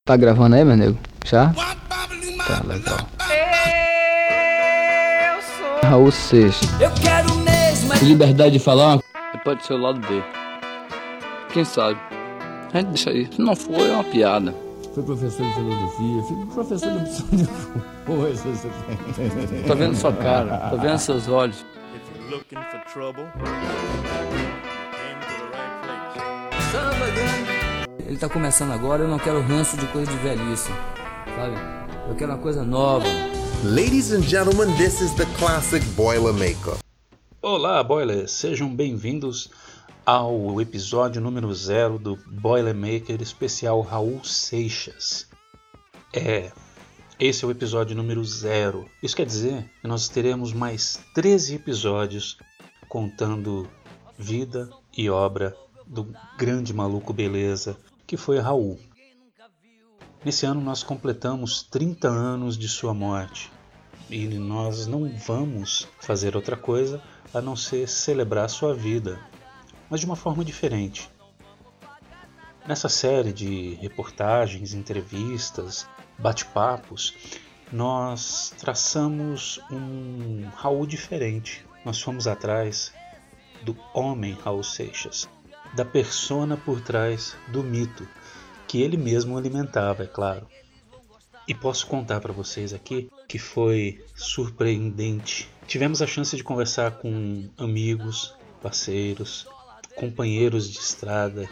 Tá gravando aí, meu nego? Já? Tá, legal. Eu sou Raul Seixas. Eu quero mesmo Liberdade de falar pode ser o lado B. Quem sabe? A gente deixa aí. Se não for, é uma piada. Fui professor de filosofia, fui professor de opção de coisas. Tô vendo sua cara, tô vendo seus olhos. If you're looking for trouble, came to the right place. Ele tá começando agora, eu não quero ranço de coisa de velhice, sabe? Eu quero uma coisa nova. Ladies and gentlemen, this is the classic Boilermaker. Olá, Boilers! Sejam bem-vindos ao episódio número 0 do Boilermaker especial Raul Seixas. Esse é o episódio número 0. Isso quer dizer que nós teremos mais 13 episódios contando vida e obra do grande maluco beleza que foi Raul. Nesse ano nós completamos 30 anos de sua morte e nós não vamos fazer outra coisa a não ser celebrar sua vida, mas de uma forma diferente. Nessa série de reportagens, entrevistas, bate-papos, nós traçamos um Raul diferente. Nós fomos atrás do homem Raul Seixas, da persona por trás do mito, que ele mesmo alimentava, é claro. E posso contar para vocês aqui que foi surpreendente. Tivemos a chance de conversar com amigos, parceiros, companheiros de estrada.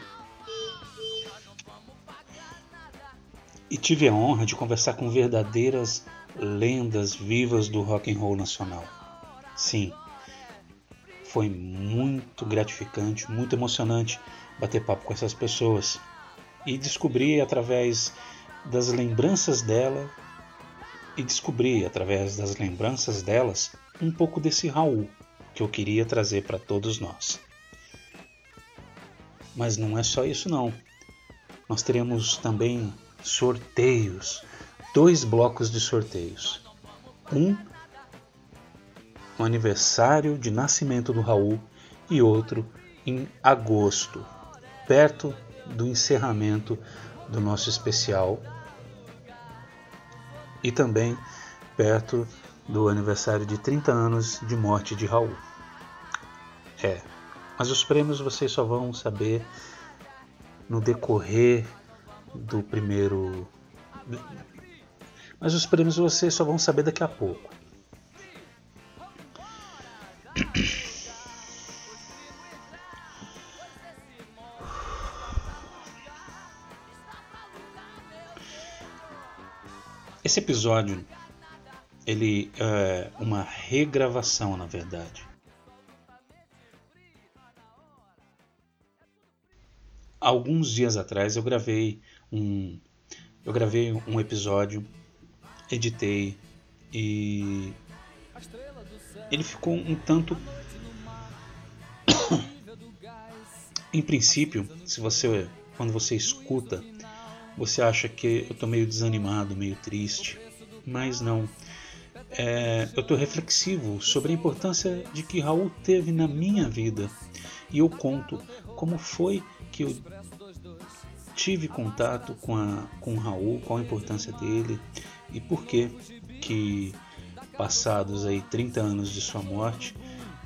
E tive a honra de conversar com verdadeiras lendas vivas do rock and roll nacional. Sim, foi muito gratificante, muito emocionante bater papo com essas pessoas e descobrir através das lembranças delas um pouco desse Raul que eu queria trazer para todos nós. Mas não é só isso não. Nós teremos também sorteios, 2 blocos de sorteios. Um no aniversário de nascimento do Raul e outro em agosto, perto do encerramento do nosso especial e também perto do aniversário de 30 anos de morte de Raul. Mas os prêmios vocês só vão saber no decorrer do primeiro... Mas os prêmios vocês só vão saber daqui a pouco. Esse episódio, ele é uma regravação, na verdade. Alguns dias atrás eu gravei um episódio, editei e ele ficou um tanto... Em princípio, quando você escuta, você acha que eu estou meio desanimado, meio triste, mas não. Eu estou reflexivo sobre a importância de que Raul teve na minha vida e eu conto como foi que eu tive contato com Raul, qual a importância dele e por que passados aí 30 anos de sua morte,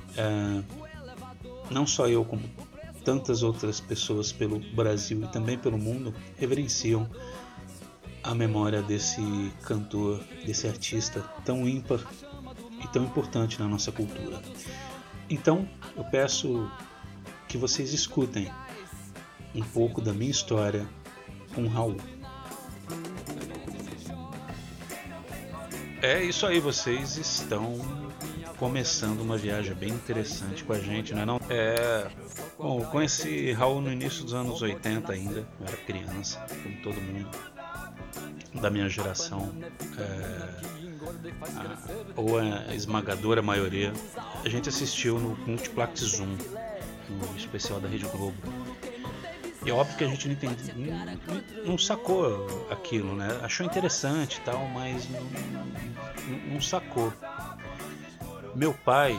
não só eu como tantas outras pessoas pelo Brasil e também pelo mundo reverenciam a memória desse cantor, desse artista tão ímpar e tão importante na nossa cultura. Então eu peço que vocês escutem um pouco da minha história com Raul. É isso aí, vocês estão começando uma viagem bem interessante com a gente, não é não? Bom, eu conheci Raul no início dos anos 80 ainda, eu era criança, como todo mundo da minha geração, ou a esmagadora maioria. A gente assistiu no Multiplex Zoom, no especial da Rede Globo. E é óbvio que a gente não sacou aquilo, né? Achou interessante e tal, mas não sacou. Meu pai,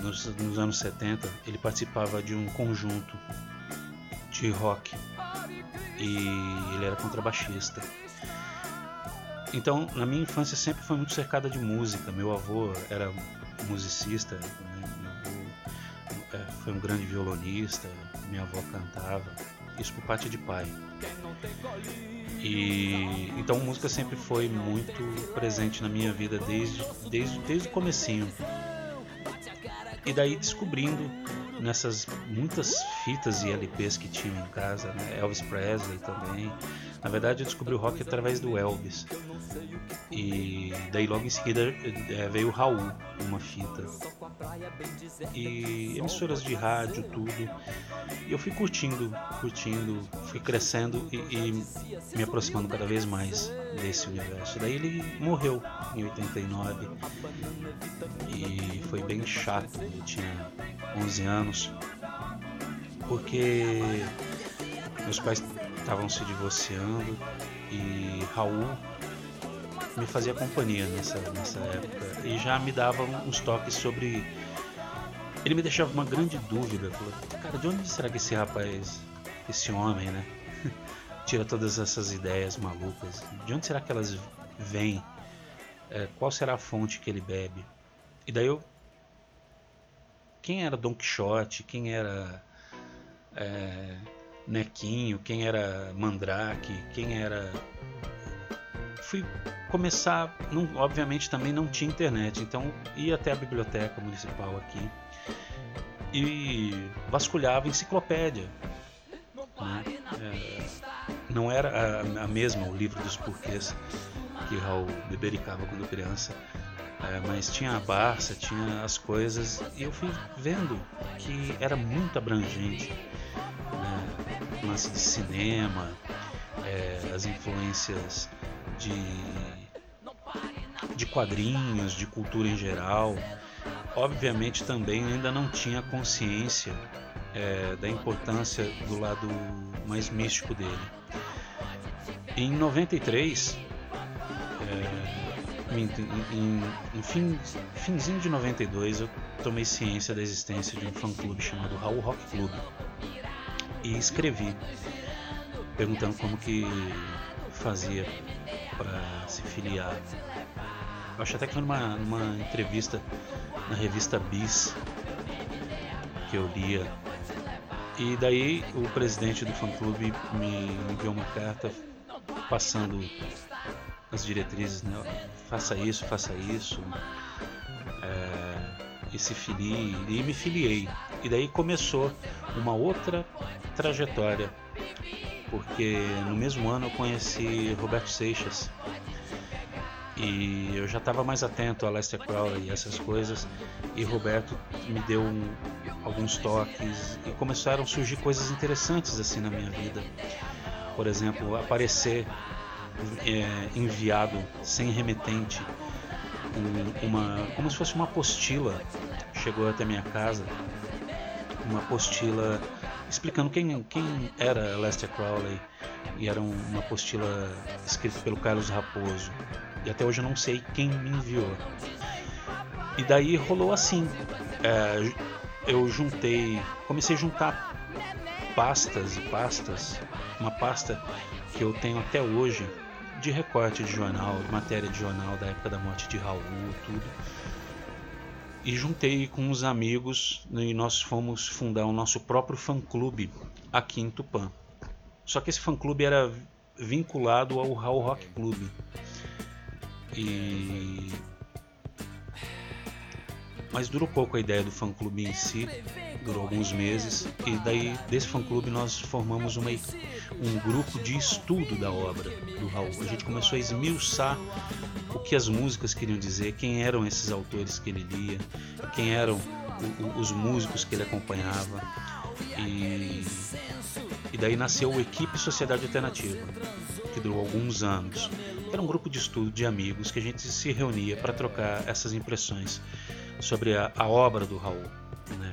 nos anos 70, ele participava de um conjunto de rock e ele era contrabaixista. Então, na minha infância sempre foi muito cercada de música. Meu avô era musicista, né? Meu avô foi um grande violonista, minha avó cantava, isso por parte de pai. E então música sempre foi muito presente na minha vida desde o comecinho. E daí descobrindo nessas muitas fitas e LPs que tinham em casa, né? Elvis Presley também. Na verdade eu descobri o rock através do Elvis. E daí logo em seguida veio o Raul, uma fita. E emissoras de rádio, tudo. E eu fui curtindo, fui crescendo e me aproximando cada vez mais desse universo. Daí ele morreu em 89 e foi bem chato. Eu tinha 11 anos porque meus pais estavam se divorciando e Raul me fazia companhia nessa época e já me dava uns toques sobre... Ele me deixava uma grande dúvida. Falou, cara, de onde será que esse rapaz, esse homem, né, tira todas essas ideias malucas? De onde será que elas vêm? Qual será a fonte que ele bebe? E daí eu... Quem era Don Quixote? Quem era Nequinho? Quem era Mandrake? Quem era... Fui começar... obviamente também não tinha internet, então ia até a biblioteca municipal aqui e vasculhava enciclopédia, né? Não era a mesma, o livro dos porquês que Raul bebericava quando criança, mas tinha a Barça, tinha as coisas, e eu fui vendo que era muito abrangente, né? Lance de cinema, as influências de quadrinhos, de cultura em geral. Obviamente também ainda não tinha consciência da importância do lado mais místico dele. Em 93, finzinho de 92, eu tomei ciência da existência de um fã-clube chamado Raul Rock Club e escrevi perguntando como que fazia para se filiar. Eu acho até que foi numa entrevista na revista Bis que eu lia. E daí o presidente do fã-clube me enviou uma carta passando as diretrizes, né? Faça isso, e se filie. E me filiei. E daí começou uma outra trajetória, porque no mesmo ano eu conheci Roberto Seixas e eu já estava mais atento a Aleister Crowley e essas coisas, e Roberto me deu alguns toques e começaram a surgir coisas interessantes assim na minha vida. Por exemplo, aparecer enviado sem remetente como se fosse uma apostila, chegou até minha casa, uma apostila explicando quem era Aleister Crowley, e era uma apostila escrita pelo Carlos Raposo, e até hoje eu não sei quem me enviou. E daí rolou assim, eu comecei a juntar pastas e pastas, uma pasta que eu tenho até hoje de recorte de jornal, de matéria de jornal da época da morte de Raul, tudo. E juntei com uns amigos, né, e nós fomos fundar o nosso próprio fã-clube aqui em Tupã. Só que esse fã-clube era vinculado ao Raul Rock Club. Mas durou pouco a ideia do fã-clube em si, durou alguns meses, e daí desse fã-clube nós formamos um grupo de estudo da obra do Raul. A gente começou a esmiuçar o que as músicas queriam dizer, quem eram esses autores que ele lia, quem eram os músicos que ele acompanhava, e daí nasceu o Equipe Sociedade Alternativa, que durou alguns anos. Era um grupo de estudo de amigos que a gente se reunia para trocar essas impressões sobre a obra do Raul, né?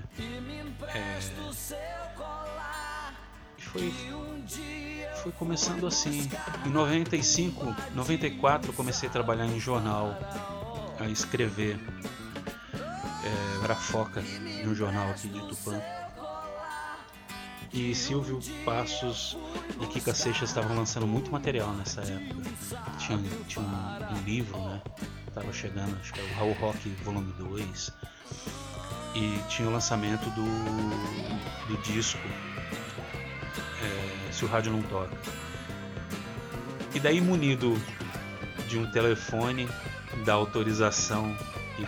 E foi começando assim. Em 95, 94 eu comecei a trabalhar em jornal, a escrever. Era foca de um jornal aqui de Tupã. E Silvio Passos e Kika Seixas estavam lançando muito material nessa época. Tinha um livro, né? Tava chegando, acho que é o Raul Rock Volume 2. E tinha o lançamento do disco Se o Rádio Não Toca. E daí, munido de um telefone, da autorização e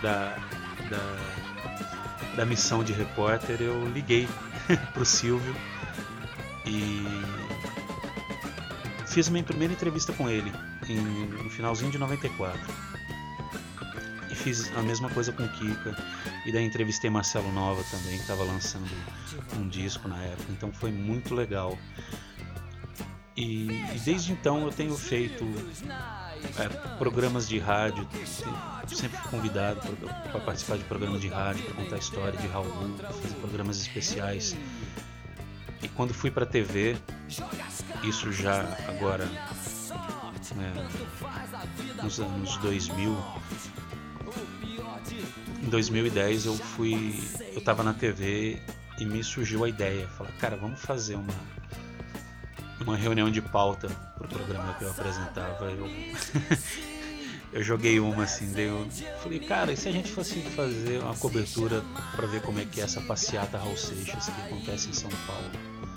da missão de repórter, eu liguei pro Silvio e fiz minha primeira entrevista com ele no finalzinho de 94. E fiz a mesma coisa com Kika. E daí entrevistei Marcelo Nova também, que estava lançando um disco na época. Então foi muito legal. E desde então eu tenho feito programas de rádio. Sempre fui convidado para participar de programas de rádio, para contar a história de Raul, para fazer programas especiais. E quando fui para a TV, isso já agora nos anos 2000, em 2010 eu estava na TV e me surgiu a ideia, falar, cara, vamos fazer uma reunião de pauta pro programa que eu apresentava. Eu joguei uma assim, daí eu falei, cara, e se a gente fosse fazer uma cobertura para ver como é que é essa passeata Raul Seixas que acontece em São Paulo?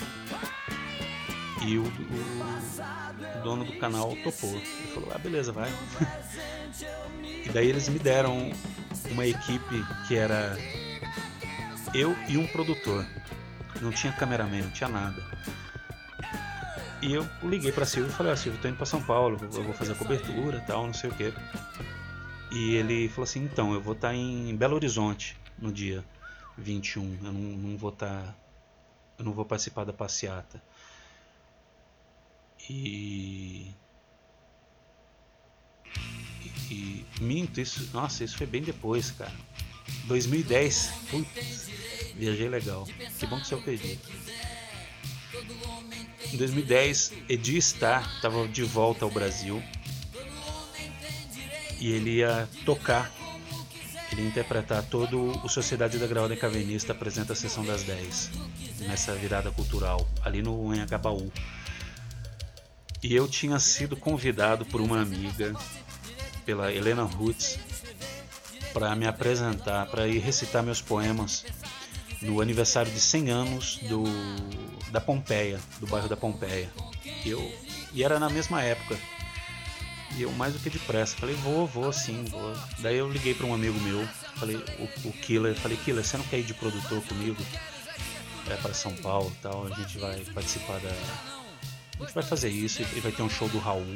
E o dono do canal topou. Ele falou, beleza, vai. E daí eles me deram uma equipe que era eu e um produtor. Não tinha cameraman, não tinha nada. E eu liguei pra Silvio e falei, Silvio, tô indo pra São Paulo, eu vou fazer a cobertura e tal, não sei o que. E ele falou assim, então, eu vou estar em Belo Horizonte no dia 21, eu não vou participar da passeata. E minto, isso foi bem depois, cara. 2010, putz, viajei legal, que bom que você pediu. Em 2010, Edi Star estava de volta ao Brasil e ele ia tocar, ele ia interpretar todo o Sociedade da Ordem Calvinista apresenta a Sessão das 10 nessa virada cultural ali no Anhangabaú. E eu tinha sido convidado por uma amiga, pela Helena Rutz, para me apresentar, para ir recitar meus poemas no aniversário de 100 anos da Pompeia, do bairro da Pompeia. E era na mesma época. E eu mais do que depressa, falei, vou sim, vou. Daí eu liguei para um amigo meu, falei, o Killer, Killer, você não quer ir de produtor comigo? Para São Paulo e tal, a gente vai participar a gente vai fazer isso e vai ter um show do Raul.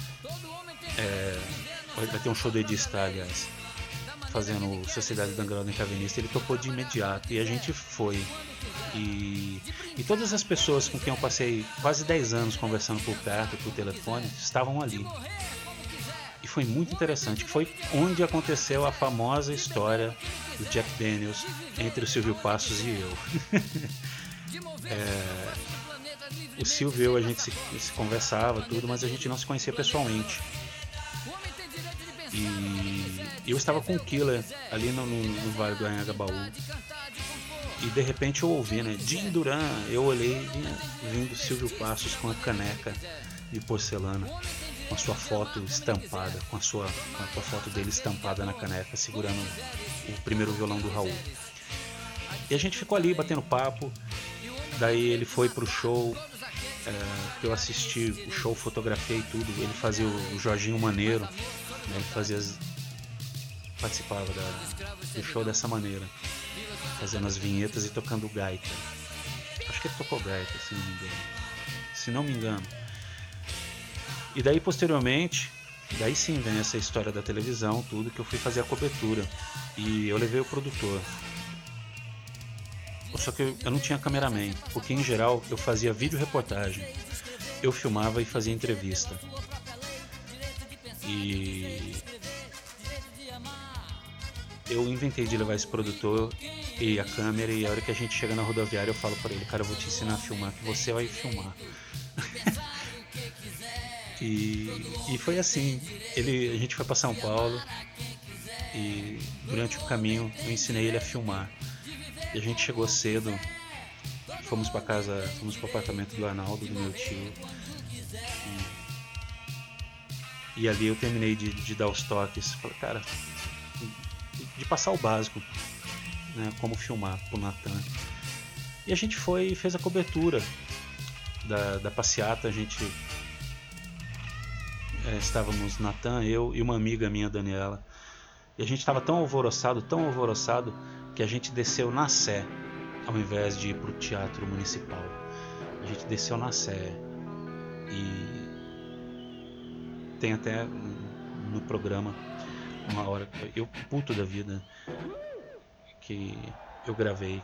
Vai ter um show do Edi Star, aliás, fazendo Sociedade da Ordem Calvinista. Ele topou de imediato e a gente foi. E todas as pessoas com quem eu passei quase 10 anos conversando por carta, por telefone, estavam ali. E foi muito interessante. Foi onde aconteceu a famosa história do Jack Daniels entre o Silvio Passos e eu. O Silvio e eu, a gente se conversava tudo, mas a gente não se conhecia pessoalmente. E eu estava com o Killer ali no Vale do Anhangabaú. E de repente eu ouvi, né? Jim Duran. Eu olhei vindo Silvio Passos com a caneca de porcelana, com a sua foto estampada, com a foto dele estampada na caneca, segurando o primeiro violão do Raul. E a gente ficou ali batendo papo. Daí ele foi pro show, que eu assisti o show, fotografei tudo. Ele fazia o Jorginho Maneiro, né? Ele participava do show dessa maneira, fazendo as vinhetas e tocando gaita. Acho que ele tocou gaita, se não me engano. E daí posteriormente, daí sim vem essa história da televisão, tudo, que eu fui fazer a cobertura e eu levei o produtor. Só que eu não tinha cameraman, porque em geral eu fazia vídeo reportagem, eu filmava e fazia entrevista. E eu inventei de levar esse produtor e a câmera, e a hora que a gente chega na rodoviária eu falo para ele, cara, eu vou te ensinar a filmar, que você vai filmar. E foi assim, a gente foi para São Paulo e durante o caminho eu ensinei ele a filmar. E a gente chegou cedo fomos pro apartamento do Arnaldo, do meu tio. E ali eu terminei de dar os toques. Falei, cara, de passar o básico, né, como filmar pro Natan. E a gente foi e fez a cobertura da passeata. A gente estávamos Natan, eu e uma amiga minha, Daniela. E a gente estava tão alvoroçado, que a gente desceu na Sé, ao invés de ir pro Teatro Municipal. A gente desceu na Sé. E tem até no programa uma hora, eu puto da vida, que eu gravei.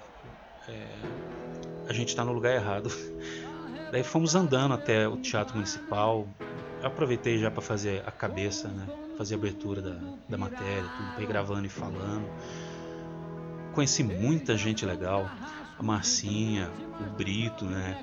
A gente tá no lugar errado. Daí fomos andando até o Teatro Municipal. Eu aproveitei já para fazer a cabeça, né? Fazer a abertura da matéria, tudo, pra ir gravando e falando. Conheci muita gente legal. A Marcinha, o Brito, né?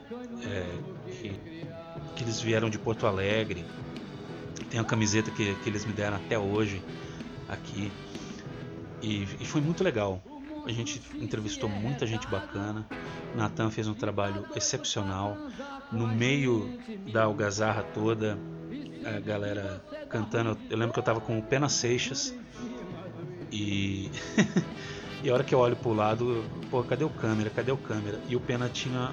Que eles vieram de Porto Alegre. Tem a camiseta que eles me deram até hoje aqui. E foi muito legal. A gente entrevistou muita gente bacana. Natan fez um trabalho excepcional. No meio da algazarra toda, a galera cantando. Eu lembro que eu tava com o Pena Seixas. E a hora que eu olho pro lado, pô, cadê o câmera? E o Pena tinha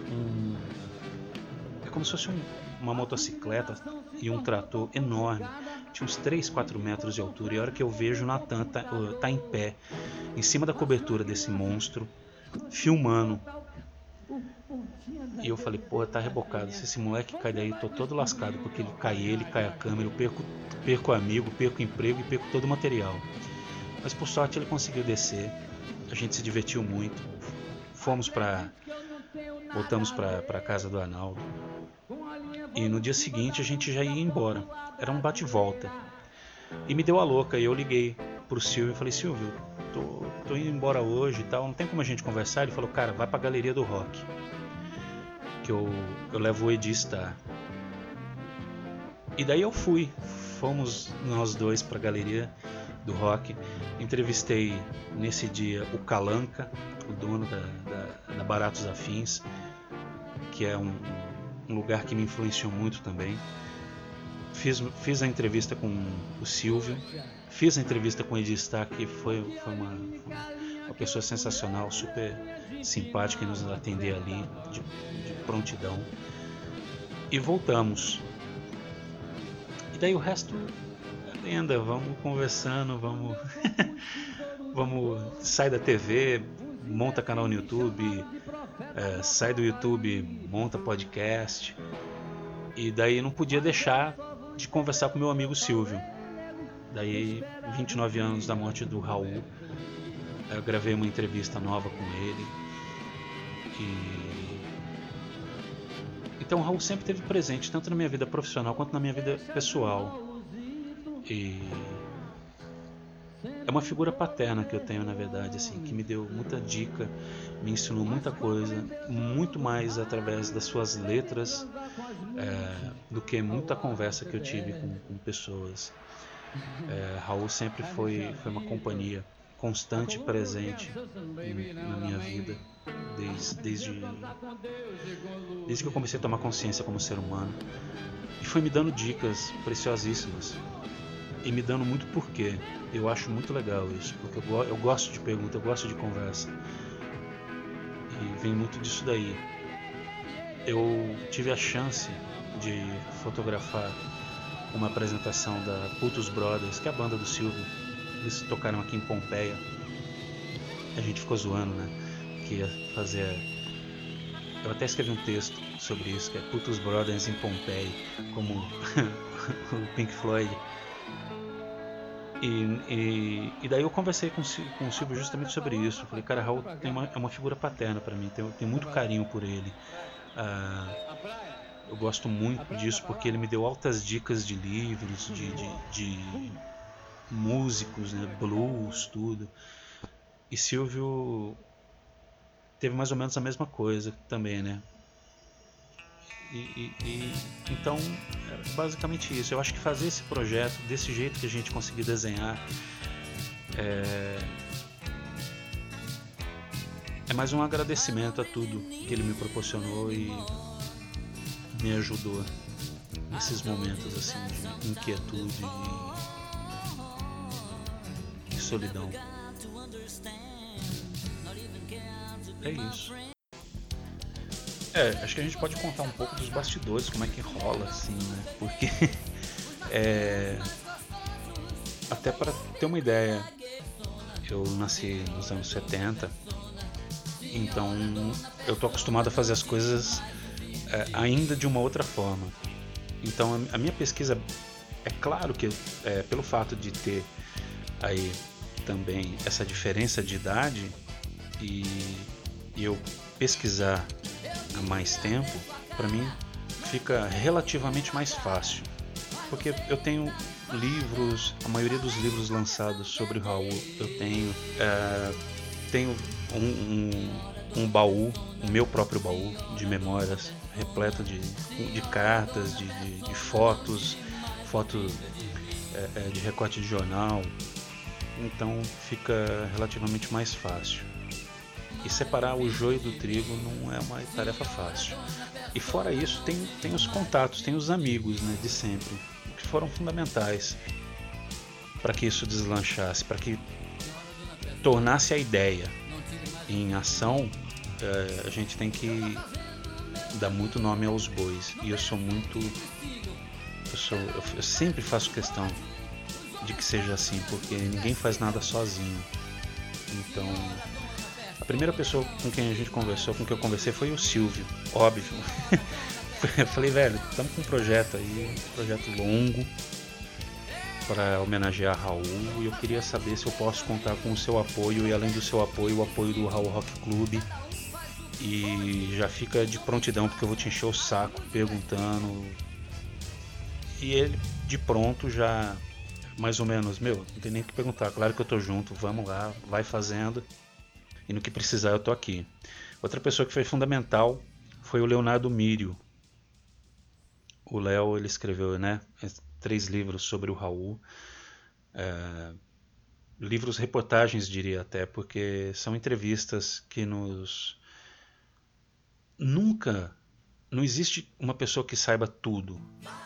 é como se fosse uma motocicleta e um trator enorme. Tinha uns 3, 4 metros de altura. E a hora que eu vejo o Natan tá em pé, em cima da cobertura desse monstro, filmando. E eu falei, porra, tá rebocado. Se esse moleque cai daí, eu tô todo lascado. Porque ele cai a câmera, eu perco o amigo, perco o emprego e perco todo o material. Mas por sorte ele conseguiu descer. A gente se divertiu muito. Voltamos pra casa do Arnaldo. E no dia seguinte a gente já ia embora. Era um bate-volta. E me deu a louca. E eu liguei pro Silvio e falei, Silvio, tô indo embora hoje e tal, não tem como a gente conversar? Ele falou, cara, vai pra Galeria do Rock, que eu levo o Edi Star. E daí eu fui. Fomos nós dois pra Galeria do Rock. Entrevistei nesse dia o Calanca, o dono da Baratos Afins, que é um lugar que me influenciou muito também. Fiz a entrevista com o Silvio, fiz a entrevista com o Edi Star, que foi uma pessoa sensacional, super simpática, em nos atender ali de prontidão. E voltamos. E daí o resto é lenda. Vamos conversando, vamos sai da TV, monta canal no YouTube, sai do YouTube, monta podcast. E daí não podia deixar de conversar com meu amigo Silvio. Daí, 29 anos da morte do Raul, eu gravei uma entrevista nova com ele. Então o Raul sempre esteve presente, tanto na minha vida profissional quanto na minha vida pessoal. E é uma figura paterna que eu tenho, na verdade, assim, que me deu muita dica, me ensinou muita coisa, muito mais através das suas letras do que muita conversa que eu tive com pessoas. Raul sempre foi uma companhia constante, presente na minha vida, desde que eu comecei a tomar consciência como ser humano, e foi me dando dicas preciosíssimas e me dando muito porquê. Eu acho muito legal isso, porque eu gosto de pergunta, eu gosto de conversa, e vem muito disso daí. Eu tive a chance de fotografar uma apresentação da Putos Brothers, que é a banda do Silvio. Eles tocaram aqui em Pompeia. A gente ficou zoando, né? Que ia fazer... Eu até escrevi um texto sobre isso, que é Putos Brothers em Pompeia, como o Pink Floyd. E daí eu conversei com o Silvio justamente sobre isso. Eu falei, cara, Raul é uma figura paterna para mim, tenho muito carinho por ele. Eu gosto muito disso porque ele me deu altas dicas de livros, de músicos, né, blues, tudo. E Silvio teve mais ou menos a mesma coisa também, né? Então, é basicamente isso. Eu acho que fazer esse projeto desse jeito que a gente conseguiu desenhar é é mais um agradecimento a tudo que ele me proporcionou e me ajudou nesses momentos assim de inquietude e solidão. É isso. Acho que a gente pode contar um pouco dos bastidores, como é que rola assim, né? Porque até para ter uma ideia, eu nasci nos anos 70, então eu tô acostumado a fazer as coisas ainda de uma outra forma. Então a minha pesquisa, é claro que pelo fato de ter aí também essa diferença de idade e eu pesquisar há mais tempo, para mim fica relativamente mais fácil, porque eu tenho livros, a maioria dos livros lançados sobre o Raul eu tenho um baú, o meu próprio baú de memórias repleto de cartas, de fotos de recorte de jornal, então fica relativamente mais fácil. E separar o joio do trigo não é uma tarefa fácil. E fora isso, tem os contatos, tem os amigos, né, de sempre, que foram fundamentais para que isso deslanchasse, para que tornasse a ideia em ação. A gente tem que dar muito nome aos bois. E eu sempre faço questão de que seja assim, porque ninguém faz nada sozinho. Então, a primeira pessoa com quem a gente conversou, com quem eu conversei, foi o Silvio, óbvio. Eu falei, velho, estamos com um projeto aí, um projeto longo para homenagear Raul, e eu queria saber se eu posso contar com o seu apoio, e além do seu apoio, o apoio do Raul Rock Club. E já fica de prontidão, porque eu vou te encher o saco perguntando. E ele de pronto já, mais ou menos, não tem nem o que perguntar, claro que eu tô junto, vamos lá, vai fazendo. E no que precisar eu tô aqui. Outra pessoa que foi fundamental foi o Leonardo Mírio. O Léo, ele escreveu, né, 3 livros sobre o Raul. Livros reportagens, diria até, porque são entrevistas que não existe uma pessoa que saiba tudo.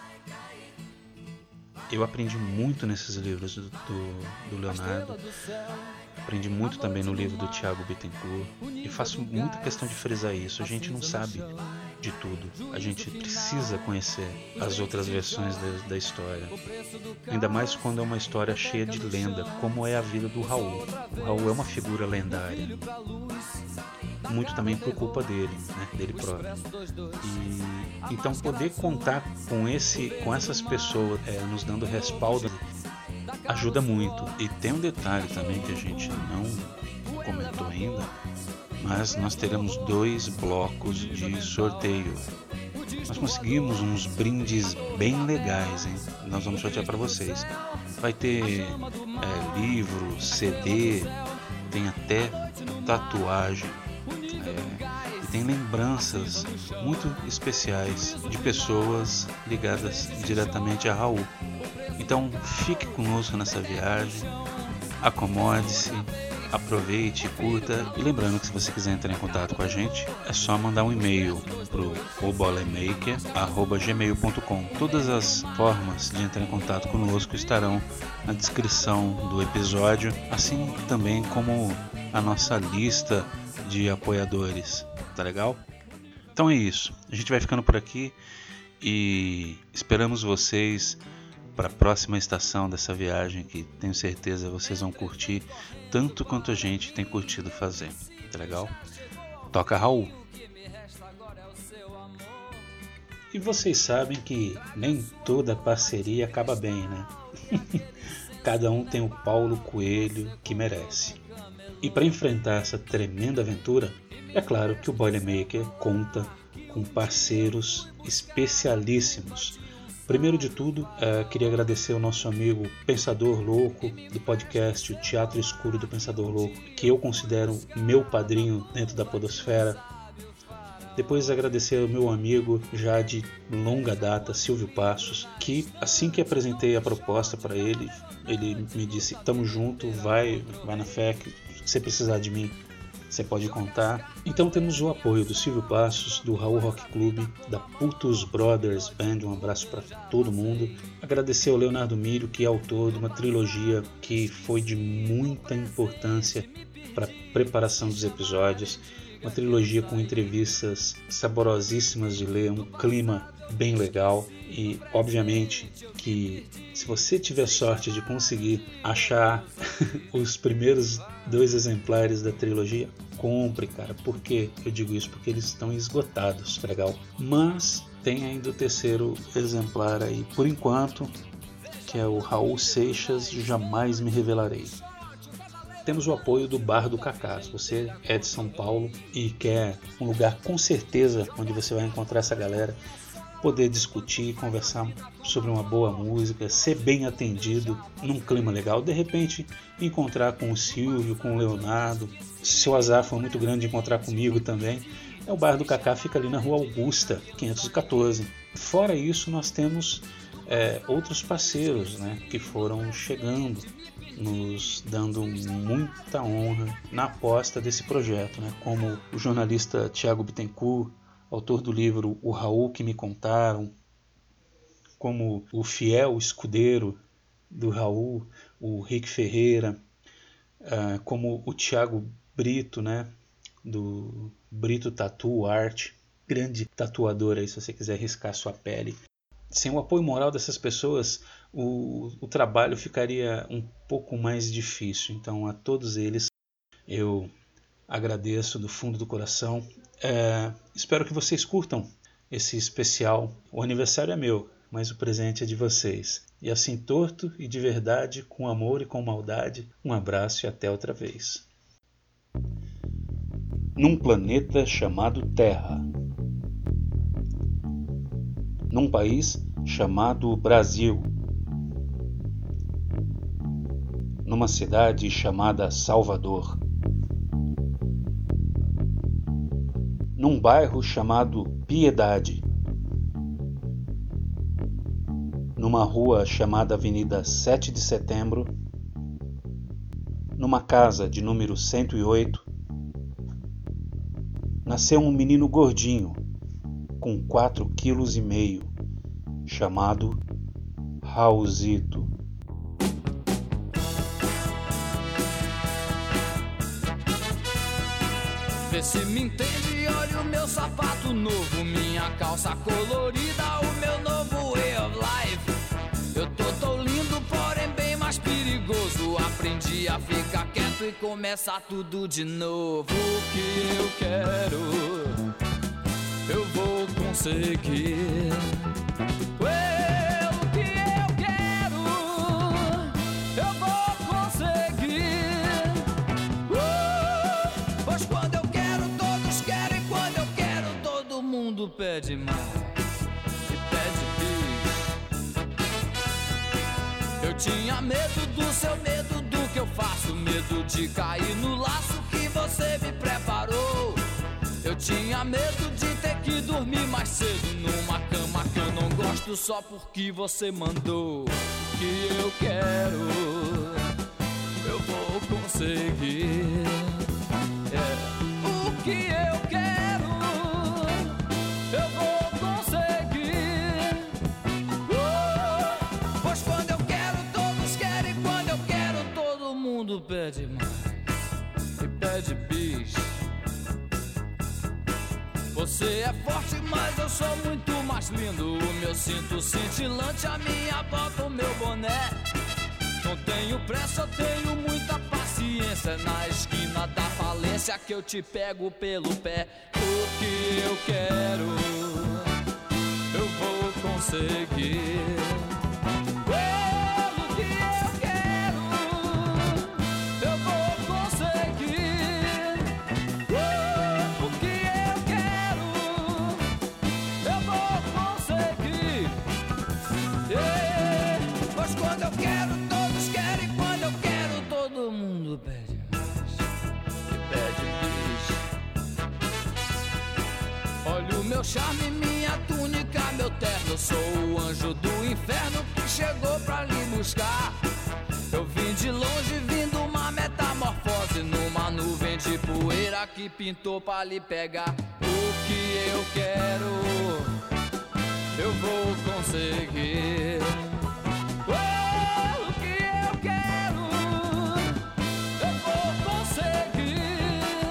Eu aprendi muito nesses livros do Leonardo. Aprendi muito também no livro do Thiago Bittencourt. E faço muita questão de frisar isso. A gente não sabe de tudo. A gente precisa conhecer as outras versões da história. Ainda mais quando é uma história cheia de lenda, como é a vida do Raul. O Raul é uma figura lendária. Muito também por culpa dele, né, dele próprio. E então poder contar com essas pessoas nos dando respaldo ajuda muito. E tem um detalhe também que a gente não comentou ainda, mas nós teremos 2 blocos de sorteio. Nós conseguimos uns brindes bem legais, hein? Nós vamos sortear para vocês. Vai ter livro, CD, tem até tatuagem. E tem lembranças muito especiais de pessoas ligadas diretamente a Raul. Então fique conosco nessa viagem, acomode-se, aproveite, curta. E lembrando que se você quiser entrar em contato com a gente, é só mandar um e-mail pro obolemaker@gmail.com. Todas as formas de entrar em contato conosco estarão na descrição do episódio, assim também como a nossa lista de apoiadores, tá legal? Então é isso, a gente vai ficando por aqui e esperamos vocês para a próxima estação dessa viagem, que tenho certeza vocês vão curtir tanto quanto a gente tem curtido fazer, tá legal? Toca Raul! E vocês sabem que nem toda parceria acaba bem, né? Cada um tem o Paulo Coelho que merece. E para enfrentar essa tremenda aventura, é claro que o Boilermaker conta com parceiros especialíssimos. Primeiro de tudo, queria agradecer ao nosso amigo Pensador Louco, do podcast O Teatro Escuro do Pensador Louco, que eu considero meu padrinho dentro da podosfera. Depois agradecer ao meu amigo já de longa data, Silvio Passos, que assim que apresentei a proposta para ele me disse, tamo junto, vai na fé, que você precisar de mim, você pode contar. Então temos o apoio do Silvio Passos, do Raul Rock Club, da Putos Brothers Band, um abraço para todo mundo. Agradecer ao Leonardo Mírio, que é autor de uma trilogia que foi de muita importância para a preparação dos episódios, uma trilogia com entrevistas saborosíssimas de ler, um clima bem legal. E obviamente que se você tiver sorte de conseguir achar os primeiros 2 exemplares da trilogia, compre, cara. Por que eu digo isso? Porque eles estão esgotados, legal? Mas tem ainda o 3º exemplar aí, por enquanto, que é o Raul Seixas, Jamais Me Revelarei. Temos o apoio do Bar do Cacá. Se você é de São Paulo e quer um lugar com certeza onde você vai encontrar essa galera, poder discutir, conversar sobre uma boa música, ser bem atendido num clima legal, de repente encontrar com o Silvio, com o Leonardo. Se seu azar for muito grande, encontrar comigo também. O Bar do Cacá fica ali na Rua Augusta, 514. Fora isso, nós temos outros parceiros, né, que foram chegando, nos dando muita honra na aposta desse projeto, né, como o jornalista Tiago Bittencourt, autor do livro O Raul que Me Contaram, como o fiel escudeiro do Raul, o Rick Ferreira, como o Thiago Brito, né, do Brito Tattoo Art, grande tatuador aí, se você quiser riscar sua pele. Sem o apoio moral dessas pessoas, o trabalho ficaria um pouco mais difícil. Então, a todos eles eu agradeço do fundo do coração. Espero que vocês curtam esse especial. O aniversário é meu, mas o presente é de vocês. E assim, torto e de verdade, com amor e com maldade, um abraço e até outra vez. Num planeta chamado Terra. Num país chamado Brasil. Numa cidade chamada Salvador. Num bairro chamado Piedade. Numa rua chamada Avenida 7 de Setembro. Numa casa de número 108. Nasceu um menino gordinho, com 4,5 kg, chamado Raulzito. Vê se me entende, olha o meu sapato novo, minha calça colorida, o meu novo way of life. Eu tô lindo, porém bem mais perigoso. Aprendi a ficar quieto e começar tudo de novo. O que eu quero, eu vou conseguir. O que eu quero, eu vou conseguir. Pois quando eu quero, todos querem. Quando eu quero, todo mundo pede mais e pede bis. Eu tinha medo do seu medo, do que eu faço, medo de cair no laço que você me preparou. Eu tinha medo de ter que dormir mais cedo numa cama que eu não gosto só porque você mandou. O que eu quero, eu vou conseguir. O que eu quero, eu vou conseguir. Pois quando eu quero, todos querem. Quando eu quero, todo mundo pede mais e pede bis. Você é forte, mas eu sou muito mais lindo. O meu cinto cintilante, a minha bota, o meu boné. Não tenho pressa, eu tenho muita paciência. Na esquina da falência que eu te pego pelo pé. O que eu quero, eu vou conseguir. O que eu quero, eu vou conseguir. O que eu quero, eu vou conseguir. Pois quando eu quero, todos querem. Quando eu quero, todo mundo pede mais e pede bis. Olha o meu charme, minha túnica, meu terno. Eu sou o anjo do inferno que chegou pra lhe buscar. Eu vim de longe, vindo uma metamorfose numa nuvem de poeira que pintou pra lhe pegar. O que eu quero, eu vou conseguir. Oh, o que eu quero, eu vou conseguir.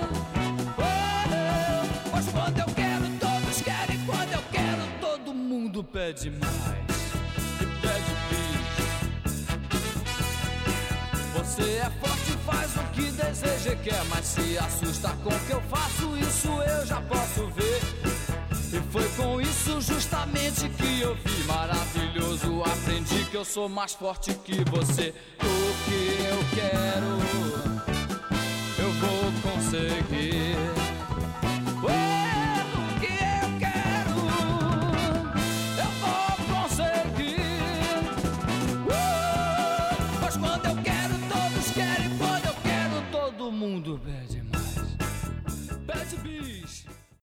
Oh, pois quando eu quero, todos querem. Quando eu quero, todo mundo pede mais. E pede bis. Você é forte, faz o que deseja e quer, mas se assusta com o que eu faço, isso eu já posso ver. E foi com isso justamente que eu vi. Maravilhoso, aprendi que eu sou mais forte que você. O que eu quero, eu vou conseguir.